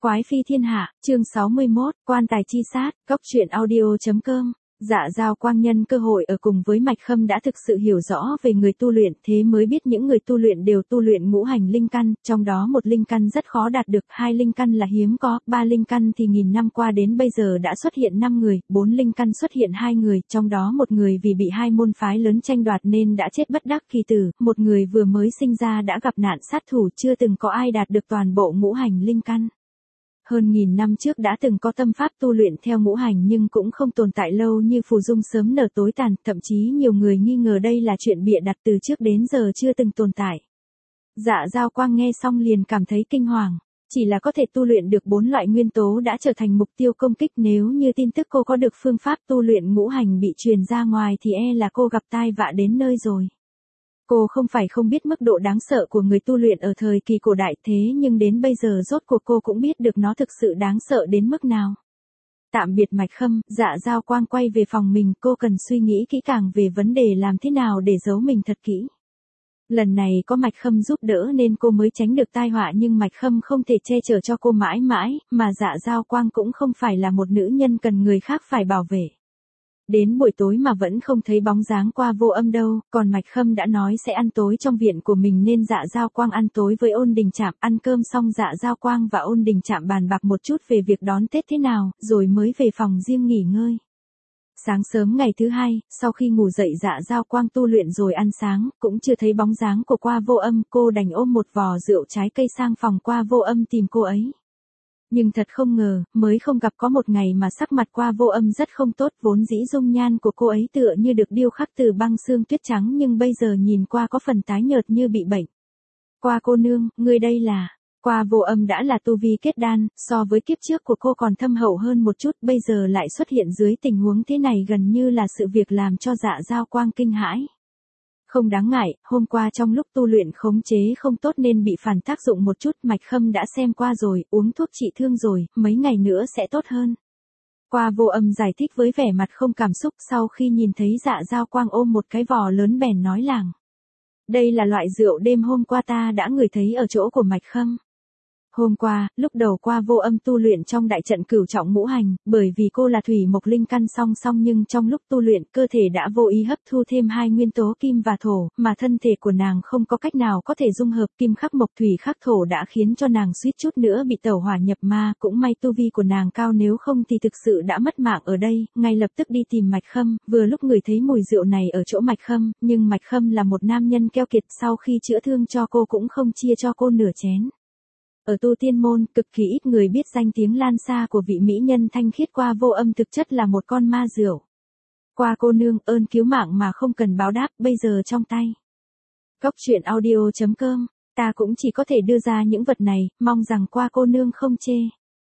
Quái phi thiên hạ, chương 61, quan tài chi sát, cóc truyện audio.com. Dạ Dao Quang nhân cơ hội ở cùng với Mạch Khâm đã thực sự hiểu rõ về người tu luyện, thế mới biết những người tu luyện đều tu luyện ngũ hành linh căn, trong đó một linh căn rất khó đạt được, hai linh căn là hiếm có, ba linh căn thì nghìn năm qua đến bây giờ đã xuất hiện 5 người, bốn linh căn xuất hiện 2 người, trong đó một người vì bị hai môn phái lớn tranh đoạt nên đã chết bất đắc kỳ tử, một người vừa mới sinh ra đã gặp nạn sát thủ, chưa từng có ai đạt được toàn bộ ngũ hành linh căn. Hơn nghìn năm trước đã từng có tâm pháp tu luyện theo ngũ hành nhưng cũng không tồn tại lâu như phù dung sớm nở tối tàn, thậm chí nhiều người nghi ngờ đây là chuyện bịa đặt từ trước đến giờ chưa từng tồn tại. Dạ Dao Quang nghe xong liền cảm thấy kinh hoàng, chỉ là có thể tu luyện được 4 loại nguyên tố đã trở thành mục tiêu công kích, nếu như tin tức cô có được phương pháp tu luyện ngũ hành bị truyền ra ngoài thì là cô gặp tai vạ đến nơi rồi. Cô không phải không biết mức độ đáng sợ của người tu luyện ở thời kỳ cổ đại, thế nhưng đến bây giờ rốt cuộc cô cũng biết được nó thực sự đáng sợ đến mức nào. Tạm biệt Mạch Khâm, Dạ Dao Quang quay về phòng mình, cô cần suy nghĩ kỹ càng về vấn đề làm thế nào để giấu mình thật kỹ. Lần này có Mạch Khâm giúp đỡ nên cô mới tránh được tai họa, nhưng Mạch Khâm không thể che chở cho cô mãi mãi, mà Dạ Dao Quang cũng không phải là một nữ nhân cần người khác phải bảo vệ. Đến buổi tối mà vẫn không thấy bóng dáng Qua Vô Âm đâu, còn Mạch Khâm đã nói sẽ ăn tối trong viện của mình nên Dạ Dao Quang ăn tối với Ôn Đình Trạm, ăn cơm xong Dạ Dao Quang và Ôn Đình Trạm bàn bạc một chút về việc đón Tết thế nào, rồi mới về phòng riêng nghỉ ngơi. Sáng sớm ngày thứ hai, sau khi ngủ dậy Dạ Dao Quang tu luyện rồi ăn sáng, cũng chưa thấy bóng dáng của Qua Vô Âm, cô đành ôm một vò rượu trái cây sang phòng Qua Vô Âm tìm cô ấy. Nhưng thật không ngờ, mới không gặp có một ngày mà sắc mặt Qua Vô Âm rất không tốt, vốn dĩ dung nhan của cô ấy tựa như được điêu khắc từ băng xương tuyết trắng nhưng bây giờ nhìn qua có phần tái nhợt như bị bệnh. Qua cô nương, ngươi đây là... Qua Vô Âm đã là tu vi kết đan, so với kiếp trước của cô còn thâm hậu hơn một chút, bây giờ lại xuất hiện dưới tình huống thế này gần như là sự việc làm cho Dạ Dao Quang kinh hãi. Không đáng ngại, hôm qua trong lúc tu luyện khống chế không tốt nên bị phản tác dụng một chút, Mạch Khâm đã xem qua rồi, uống thuốc trị thương rồi, mấy ngày nữa sẽ tốt hơn. Qua Vô Âm giải thích với vẻ mặt không cảm xúc, sau khi nhìn thấy Dạ Dao Quang ôm một cái vò lớn bèn nói làng. Đây là loại rượu đêm hôm qua ta đã ngửi thấy ở chỗ của Mạch Khâm. Hôm qua, lúc đầu Qua Vô Âm tu luyện trong đại trận cửu trọng ngũ hành, bởi vì cô là thủy mộc linh căn song song nhưng trong lúc tu luyện cơ thể đã vô ý hấp thu thêm hai nguyên tố kim và thổ, mà thân thể của nàng không có cách nào có thể dung hợp kim khắc mộc thủy khắc thổ đã khiến cho nàng suýt chút nữa bị tẩu hỏa nhập ma, cũng may tu vi của nàng cao nếu không thì thực sự đã mất mạng ở đây, ngay lập tức đi tìm Mạch Khâm, vừa lúc ngửi thấy mùi rượu này ở chỗ Mạch Khâm, nhưng Mạch Khâm là một nam nhân keo kiệt, sau khi chữa thương cho cô cũng không chia cho cô nửa chén. Ở tu tiên môn, cực kỳ ít người biết danh tiếng lan xa của vị mỹ nhân thanh khiết Qua Vô Âm thực chất là một con ma rượu. Qua cô nương, ơn cứu mạng mà không cần báo đáp, bây giờ trong tay. Cóc truyện audio.com, ta cũng chỉ có thể đưa ra những vật này, mong rằng Qua cô nương không chê.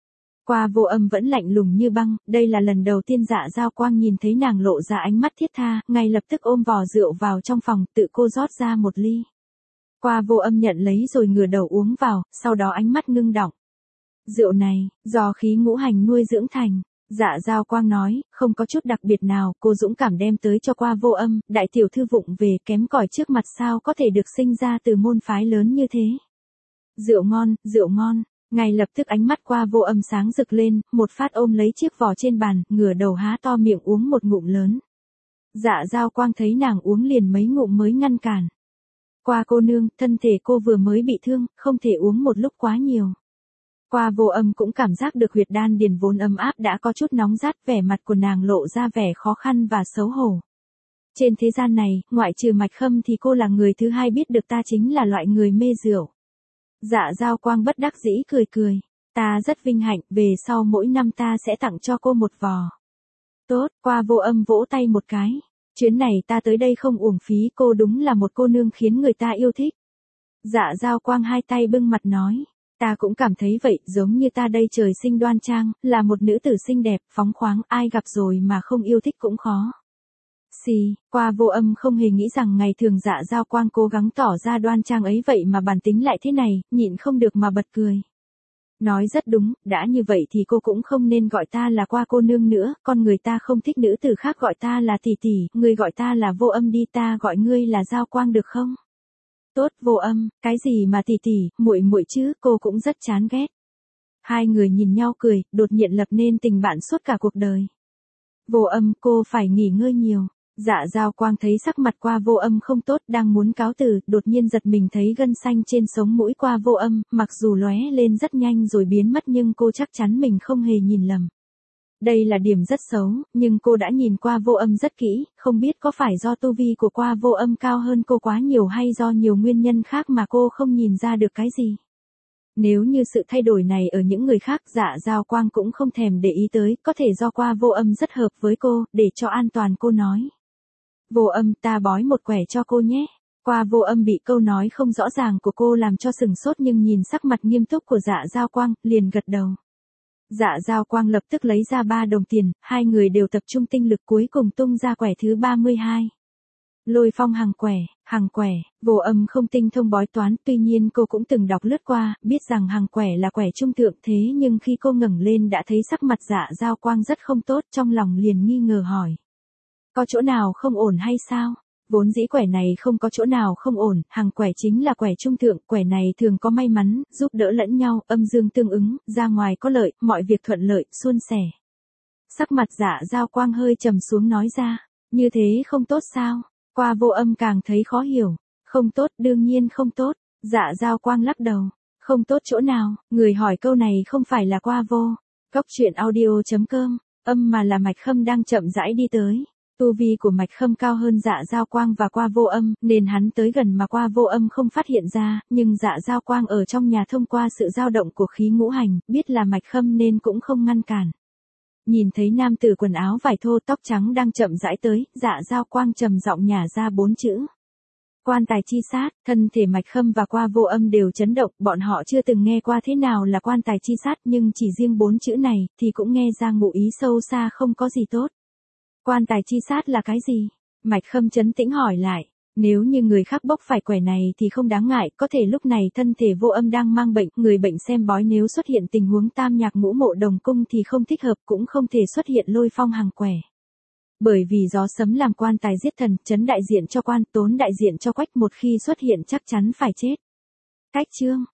Qua Vô Âm vẫn lạnh lùng như băng, đây là lần đầu tiên Dạ Dao Quang nhìn thấy nàng lộ ra ánh mắt thiết tha, ngay lập tức ôm vò rượu vào trong phòng, tự cô rót ra một ly. Qua Vô Âm nhận lấy rồi ngửa đầu uống vào, sau đó ánh mắt ngưng đọng. Rượu này, do khí ngũ hành nuôi dưỡng thành, Dạ Dao Quang nói, không có chút đặc biệt nào, cô dũng cảm đem tới cho Qua Vô Âm, đại tiểu thư vụng về kém cỏi trước mặt sao có thể được sinh ra từ môn phái lớn như thế. Rượu ngon, ngay lập tức ánh mắt Qua Vô Âm sáng rực lên, một phát ôm lấy chiếc vò trên bàn, ngửa đầu há to miệng uống một ngụm lớn. Dạ Dao Quang thấy nàng uống liền mấy ngụm mới ngăn cản. Qua cô nương, thân thể cô vừa mới bị thương, không thể uống một lúc quá nhiều. Qua Vô Âm cũng cảm giác được huyệt đan điền vốn ấm áp đã có chút nóng rát, vẻ mặt của nàng lộ ra vẻ khó khăn và xấu hổ. Trên thế gian này, ngoại trừ Mạch Khâm thì cô là người thứ hai biết được ta chính là loại người mê rượu. Dạ Dao Quang bất đắc dĩ cười. Ta rất vinh hạnh, về sau mỗi năm ta sẽ tặng cho cô một vò. Tốt, Qua Vô Âm vỗ tay một cái. Chuyến này ta tới đây không uổng phí, cô đúng là một cô nương khiến người ta yêu thích. Dạ Dao Quang hai tay bưng mặt nói, ta cũng cảm thấy vậy, giống như ta đây trời sinh đoan trang, là một nữ tử xinh đẹp, phóng khoáng, ai gặp rồi mà không yêu thích cũng khó. Qua Vô Âm không hề nghĩ rằng ngày thường Dạ Dao Quang cố gắng tỏ ra đoan trang ấy vậy mà bản tính lại thế này, nhịn không được mà bật cười. Nói rất đúng, đã như vậy thì cô cũng không nên gọi ta là Qua cô nương nữa, con người ta không thích nữ tử khác gọi ta là tỷ tỷ, người gọi ta là Vô Âm đi, ta gọi ngươi là Dao Quang được không? Tốt, Vô Âm, cái gì mà tỷ tỷ, muội muội chứ, cô cũng rất chán ghét. Hai người nhìn nhau cười, đột nhiên lập nên tình bạn suốt cả cuộc đời. Vô Âm, cô phải nghỉ ngơi nhiều. Dạ Dao Quang thấy sắc mặt Qua Vô Âm không tốt, đang muốn cáo từ, đột nhiên giật mình thấy gân xanh trên sống mũi Qua Vô Âm, mặc dù lóe lên rất nhanh rồi biến mất nhưng cô chắc chắn mình không hề nhìn lầm. Đây là điểm rất xấu, nhưng cô đã nhìn Qua Vô Âm rất kỹ, không biết có phải do tu vi của Qua Vô Âm cao hơn cô quá nhiều hay do nhiều nguyên nhân khác mà cô không nhìn ra được cái gì. Nếu như sự thay đổi này ở những người khác, Dạ Dao Quang cũng không thèm để ý tới, có thể do Qua Vô Âm rất hợp với cô, để cho an toàn cô nói. Vô Âm, ta bói một quẻ cho cô nhé. Qua Vô Âm bị câu nói không rõ ràng của cô làm cho sừng sốt nhưng nhìn sắc mặt nghiêm túc của Dạ Dao Quang, liền gật đầu. Dạ Dao Quang lập tức lấy ra 3 đồng tiền, hai người đều tập trung tinh lực cuối cùng tung ra quẻ thứ 32. Lôi phong hàng quẻ, Vô Âm không tinh thông bói toán, tuy nhiên cô cũng từng đọc lướt qua, biết rằng hàng quẻ là quẻ trung thượng thế nhưng khi cô ngẩng lên đã thấy sắc mặt Dạ Dao Quang rất không tốt, trong lòng liền nghi ngờ hỏi. Có chỗ nào không ổn hay sao? Vốn dĩ quẻ này không có chỗ nào không ổn, hàng quẻ chính là quẻ trung thượng, quẻ này thường có may mắn, giúp đỡ lẫn nhau, âm dương tương ứng, ra ngoài có lợi, mọi việc thuận lợi, suôn sẻ. Sắc mặt Dạ Dao Quang hơi trầm xuống nói ra, như thế không tốt sao? Qua Vô Âm càng thấy khó hiểu, không tốt, đương nhiên không tốt. Dạ Dao Quang lắc đầu, không tốt chỗ nào, người hỏi câu này không phải là Qua Vô. Góc truyện audio.com, âm mà là Mạch Khâm đang chậm rãi đi tới. Tu vi của Mạch Khâm cao hơn Dạ Dao Quang và Qua Vô Âm, nên hắn tới gần mà Qua Vô Âm không phát hiện ra, nhưng Dạ Dao Quang ở trong nhà thông qua sự dao động của khí ngũ hành, biết là Mạch Khâm nên cũng không ngăn cản. Nhìn thấy nam tử quần áo vải thô tóc trắng đang chậm rãi tới, Dạ Dao Quang trầm giọng nhả ra 4 chữ. Quan tài chi sát, thân thể Mạch Khâm và Qua Vô Âm đều chấn động, bọn họ chưa từng nghe qua thế nào là quan tài chi sát nhưng chỉ riêng 4 chữ này thì cũng nghe ra ngụ ý sâu xa không có gì tốt. Quan tài chi sát là cái gì? Mạch Khâm trấn tĩnh hỏi lại. Nếu như người khác bốc phải quẻ này thì không đáng ngại, có thể lúc này thân thể Vô Âm đang mang bệnh, người bệnh xem bói nếu xuất hiện tình huống tam nhạc ngũ mộ đồng cung thì không thích hợp, cũng không thể xuất hiện lôi phong hàng quẻ. Bởi vì gió sấm làm quan tài giết thần, trấn đại diện cho quan, tốn đại diện cho quách, một khi xuất hiện chắc chắn phải chết. Cách chương